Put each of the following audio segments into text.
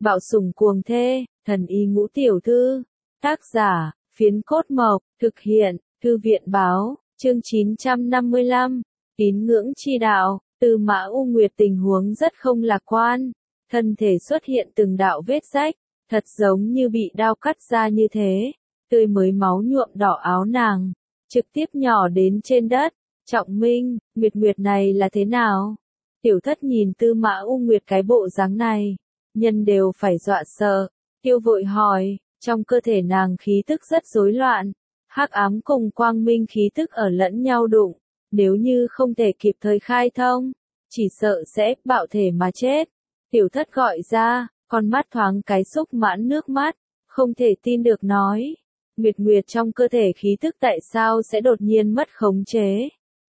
Bạo sủng cuồng thê, thần y ngũ tiểu thư. Tác giả, Phiến Cốt Mộc, thực hiện, Thư viện báo, chương 955, tín ngưỡng chi đạo. Tư Mã U Nguyệt tình huống rất không lạc quan, thân thể xuất hiện từng đạo vết rách, thật giống như bị đao cắt ra như thế, tươi mới máu nhuộm đỏ áo nàng, trực tiếp nhỏ đến trên đất. Trọng Minh, Nguyệt này là thế nào? Tiểu Thất nhìn Tư Mã U Nguyệt cái bộ dáng này, nhân đều phải dọa sợ, tiêu vội hỏi, trong cơ thể nàng khí tức rất rối loạn, hắc ám cùng quang minh khí tức ở lẫn nhau đụng, nếu như không thể kịp thời khai thông, chỉ sợ sẽ bạo thể mà chết. Tiểu Thất gọi ra, con mắt thoáng cái xúc mãn nước mắt, không thể tin được nói, Nguyệt trong cơ thể khí tức tại sao sẽ đột nhiên mất khống chế?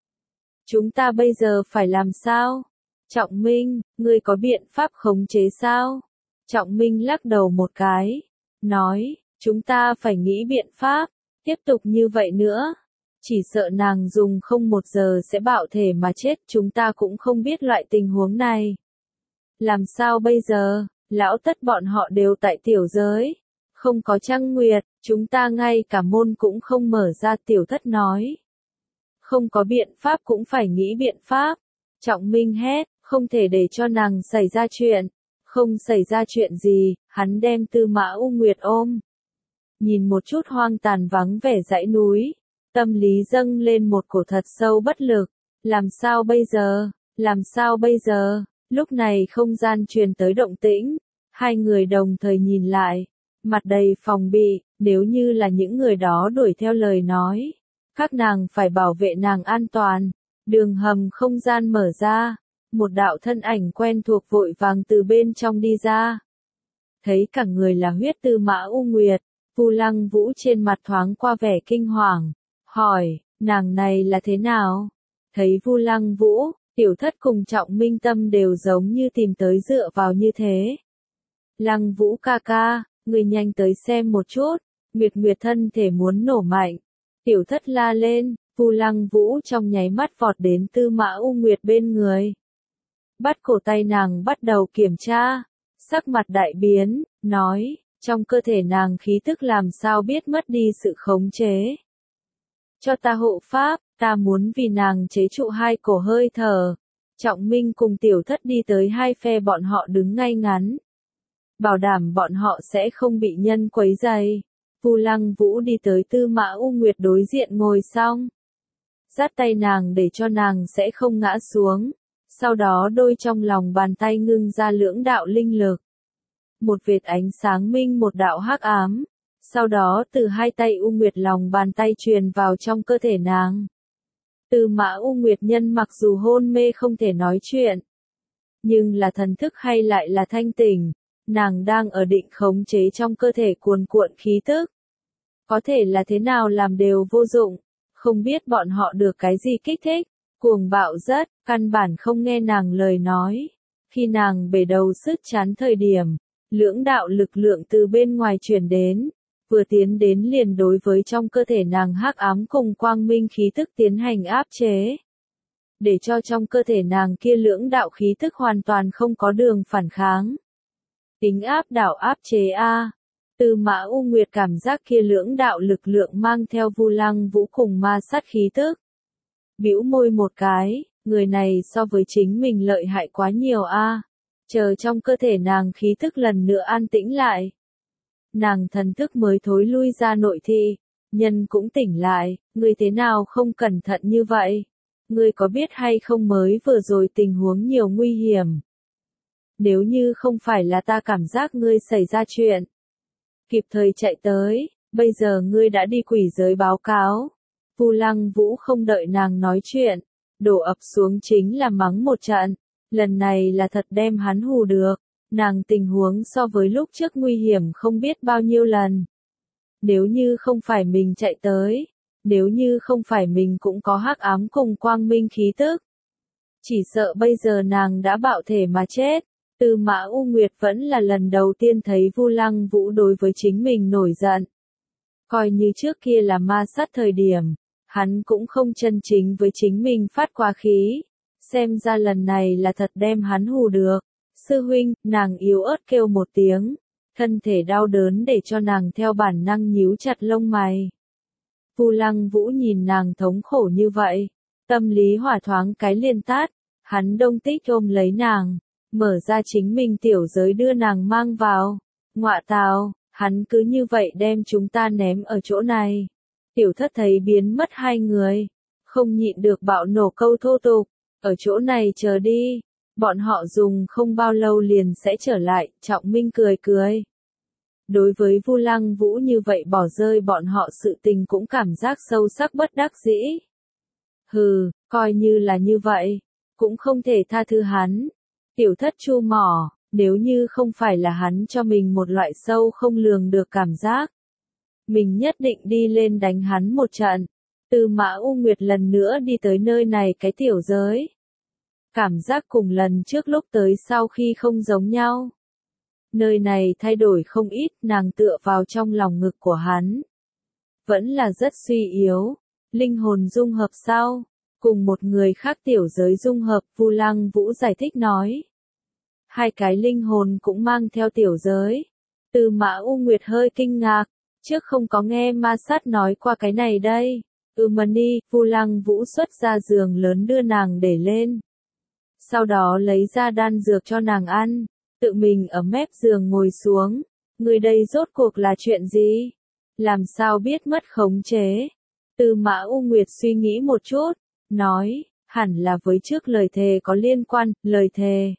Chúng ta bây giờ phải làm sao? Trọng Minh, ngươi có biện pháp khống chế sao? Trọng Minh lắc đầu một cái, nói, chúng ta phải nghĩ biện pháp, tiếp tục như vậy nữa. Chỉ sợ nàng dùng không 1 giờ sẽ bạo thể mà chết, chúng ta cũng không biết loại tình huống này. Làm sao bây giờ, lão Tất bọn họ đều tại tiểu giới, không có trăng nguyệt, chúng ta ngay cả môn cũng không mở ra. Tiểu Thất nói. Không có biện pháp cũng phải nghĩ biện pháp. Trọng Minh hét, không thể để cho nàng xảy ra chuyện. Không xảy ra chuyện gì, hắn đem Tư Mã U Nguyệt ôm. Nhìn một chút hoang tàn vắng vẻ dãy núi, tâm lý dâng lên một cổ thật sâu bất lực. Làm sao bây giờ? Làm sao bây giờ? Lúc này không gian truyền tới động tĩnh, hai người đồng thời nhìn lại, mặt đầy phòng bị, nếu như là những người đó đuổi theo lời nói, các nàng phải bảo vệ nàng an toàn. Đường hầm không gian mở ra, một đạo thân ảnh quen thuộc vội vàng từ bên trong đi ra. Thấy cả người là huyết Tư Mã U Nguyệt, Vu Lăng Vũ trên mặt thoáng qua vẻ kinh hoàng, hỏi, nàng này là thế nào? Thấy Vu Lăng Vũ, Tiểu Thất cùng Trọng Minh tâm đều giống như tìm tới dựa vào như thế. Lăng Vũ ca ca, người nhanh tới xem một chút, Nguyệt thân thể muốn nổ mạnh. Tiểu Thất la lên, Vu Lăng Vũ trong nháy mắt vọt đến Tư Mã U Nguyệt bên người. Bắt cổ tay nàng bắt đầu kiểm tra, sắc mặt đại biến, nói, trong cơ thể nàng khí tức làm sao biết mất đi sự khống chế. Cho ta hộ pháp, ta muốn vì nàng chế trụ 2 cổ hơi thở. Trọng Minh cùng Tiểu Thất đi tới hai phe bọn họ đứng ngay ngắn, bảo đảm bọn họ sẽ không bị nhân quấy rầy. Vu Lăng Vũ đi tới Tư Mã U Nguyệt đối diện ngồi xong, dắt tay nàng để cho nàng sẽ không ngã xuống, sau đó đôi trong lòng bàn tay ngưng ra lưỡng đạo linh lực. Một vệt ánh sáng minh một đạo hắc ám, sau đó từ hai tay U Nguyệt lòng bàn tay truyền vào trong cơ thể nàng. Tư Mã U Nguyệt nhân mặc dù hôn mê không thể nói chuyện, nhưng là thần thức hay lại là thanh tỉnh, nàng đang ở định khống chế trong cơ thể cuồn cuộn khí tức. Có thể là thế nào làm đều vô dụng, không biết bọn họ được cái gì kích thích, cuồng bạo rất, căn bản không nghe nàng lời nói. Khi nàng bể đầu sứt chán thời điểm, lưỡng đạo lực lượng từ bên ngoài truyền đến, vừa tiến đến liền đối với trong cơ thể nàng hắc ám cùng quang minh khí tức tiến hành áp chế. Để cho trong cơ thể nàng kia lưỡng đạo khí tức hoàn toàn không có đường phản kháng. Tính áp đảo áp chế a. Tư Mã U Nguyệt cảm giác kia lưỡng đạo lực lượng mang theo Vu Lăng Vũ cùng ma sát khí tức. Bĩu môi một cái, người này so với chính mình lợi hại quá nhiều a. Chờ trong cơ thể nàng khí tức lần nữa an tĩnh lại. Nàng thần thức mới thối lui ra nội thị, nhân cũng tỉnh lại, ngươi thế nào không cẩn thận như vậy? Ngươi có biết hay không mới vừa rồi tình huống nhiều nguy hiểm? Nếu như không phải là ta cảm giác ngươi xảy ra chuyện, kịp thời chạy tới, bây giờ ngươi đã đi quỷ giới báo cáo. Vu Lăng Vũ không đợi nàng nói chuyện, đổ ập xuống chính là mắng một trận, lần này là thật đem hắn hù được, nàng tình huống so với lúc trước nguy hiểm không biết bao nhiêu lần. Nếu như không phải mình chạy tới, nếu như không phải mình cũng có hắc ám cùng quang minh khí tức, chỉ sợ bây giờ nàng đã bạo thể mà chết. Tư Mã U Nguyệt vẫn là lần đầu tiên thấy Vu Lăng Vũ đối với chính mình nổi giận. Coi như trước kia là ma sát thời điểm, hắn cũng không chân chính với chính mình phát qua khí, xem ra lần này là thật đem hắn hù được. Sư huynh, nàng yếu ớt kêu một tiếng, thân thể đau đớn để cho nàng theo bản năng nhíu chặt lông mày. Vu Lăng Vũ nhìn nàng thống khổ như vậy, tâm lý hỏa thoáng cái liền tát, hắn đông tích ôm lấy nàng, mở ra chính mình tiểu giới đưa nàng mang vào. Ngọa tào, hắn cứ như vậy đem chúng ta ném ở chỗ này. Tiểu thất thấy biến mất hai người, không nhịn được bạo nổ câu thô tục, ở chỗ này chờ đi, bọn họ dùng không bao lâu liền sẽ trở lại, Trọng Minh cười cười. Đối với Vu Lăng Vũ như vậy bỏ rơi bọn họ sự tình cũng cảm giác sâu sắc bất đắc dĩ. Hừ, coi như là như vậy, cũng không thể tha thứ hắn. Tiểu thất chu mỏ, nếu như không phải là hắn cho mình một loại sâu không lường được cảm giác, mình nhất định đi lên đánh hắn một trận. Tư Mã U Nguyệt lần nữa đi tới nơi này cái tiểu giới. Cảm giác cùng lần trước lúc tới sau khi không giống nhau. Nơi này thay đổi không ít, nàng tựa vào trong lòng ngực của hắn. Vẫn là rất suy yếu, linh hồn dung hợp sau, cùng một người khác tiểu giới dung hợp, Vu Lăng Vũ giải thích nói. Hai cái linh hồn cũng mang theo tiểu giới. Tư Mã U Nguyệt hơi kinh ngạc, trước không có nghe ma sát nói qua cái này đây. Mani, Vu Lăng Vũ xuất ra giường lớn đưa nàng để lên. Sau đó lấy ra đan dược cho nàng ăn, tự mình ở mép giường ngồi xuống. Người đây rốt cuộc là chuyện gì? Làm sao biết mất khống chế? Tư Mã U Nguyệt suy nghĩ một chút, nói, hẳn là với trước lời thề có liên quan, lời thề.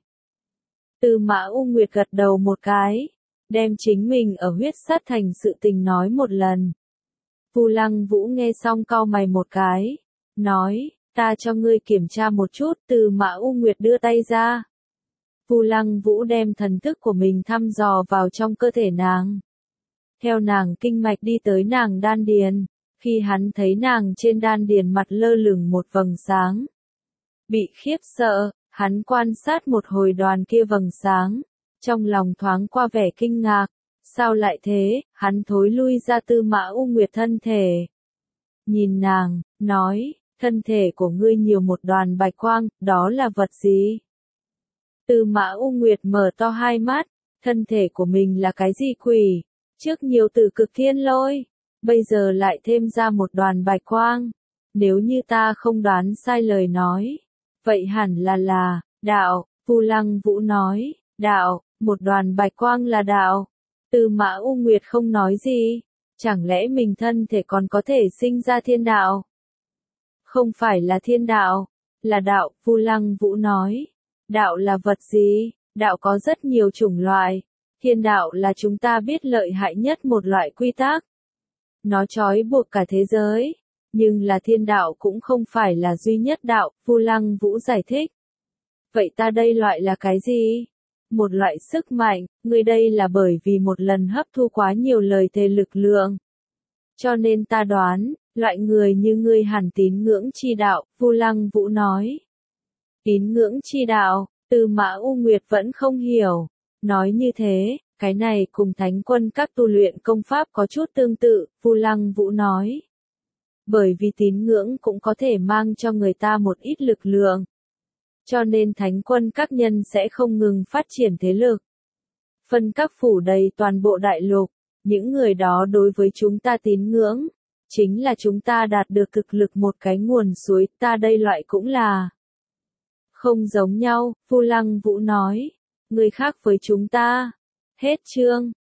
Tư Mã U Nguyệt gật đầu một cái, đem chính mình ở huyết sát thành sự tình nói một lần. Vu Lăng Vũ nghe xong cau mày một cái, nói, ta cho ngươi kiểm tra một chút. Tư Mã U Nguyệt đưa tay ra. Vu Lăng Vũ đem thần thức của mình thăm dò vào trong cơ thể nàng. Theo nàng kinh mạch đi tới nàng đan điền, khi hắn thấy nàng trên đan điền mặt lơ lửng một vầng sáng. Bị khiếp sợ, hắn quan sát một hồi đoàn kia vầng sáng, trong lòng thoáng qua vẻ kinh ngạc. Sao lại thế? Hắn thối lui ra Tư Mã U Nguyệt thân thể. Nhìn nàng, nói, thân thể của ngươi nhiều một đoàn bạch quang, đó là vật gì? Tư Mã U Nguyệt mở to hai mắt, thân thể của mình là cái gì quỷ? Trước nhiều từ cực thiên lôi, bây giờ lại thêm ra một đoàn bạch quang. Nếu như ta không đoán sai lời nói, vậy hẳn là đạo. Vu Lăng Vũ nói, đạo, một đoàn bạch quang là đạo. Tư Mã U Nguyệt không nói gì, chẳng lẽ mình thân thể còn có thể sinh ra thiên đạo? Không phải là thiên đạo, là đạo. Vu Lăng Vũ nói, đạo là vật gì? Đạo có rất nhiều chủng loại, thiên đạo là chúng ta biết lợi hại nhất một loại quy tắc. Nó trói buộc cả thế giới, nhưng là thiên đạo cũng không phải là duy nhất đạo. Vu Lăng Vũ giải thích. Vậy ta đây loại là cái gì? Một loại sức mạnh, ngươi đây là bởi vì một lần hấp thu quá nhiều lời thề lực lượng. Cho nên ta đoán, loại người như ngươi hẳn tín ngưỡng chi đạo. Vu Lăng Vũ nói. Tín ngưỡng chi đạo, Tư Mã U Nguyệt vẫn không hiểu. Nói như thế, cái này cùng thánh quân các tu luyện công pháp có chút tương tự. Vu Lăng Vũ nói. Bởi vì tín ngưỡng cũng có thể mang cho người ta một ít lực lượng. Cho nên thánh quân các nhân sẽ không ngừng phát triển thế lực. Phân các phủ đầy toàn bộ đại lục, những người đó đối với chúng ta tín ngưỡng, chính là chúng ta đạt được cực lực một cái nguồn suối, ta đây loại cũng là không giống nhau. Vu Lăng Vũ nói, người khác với chúng ta. Hết chương.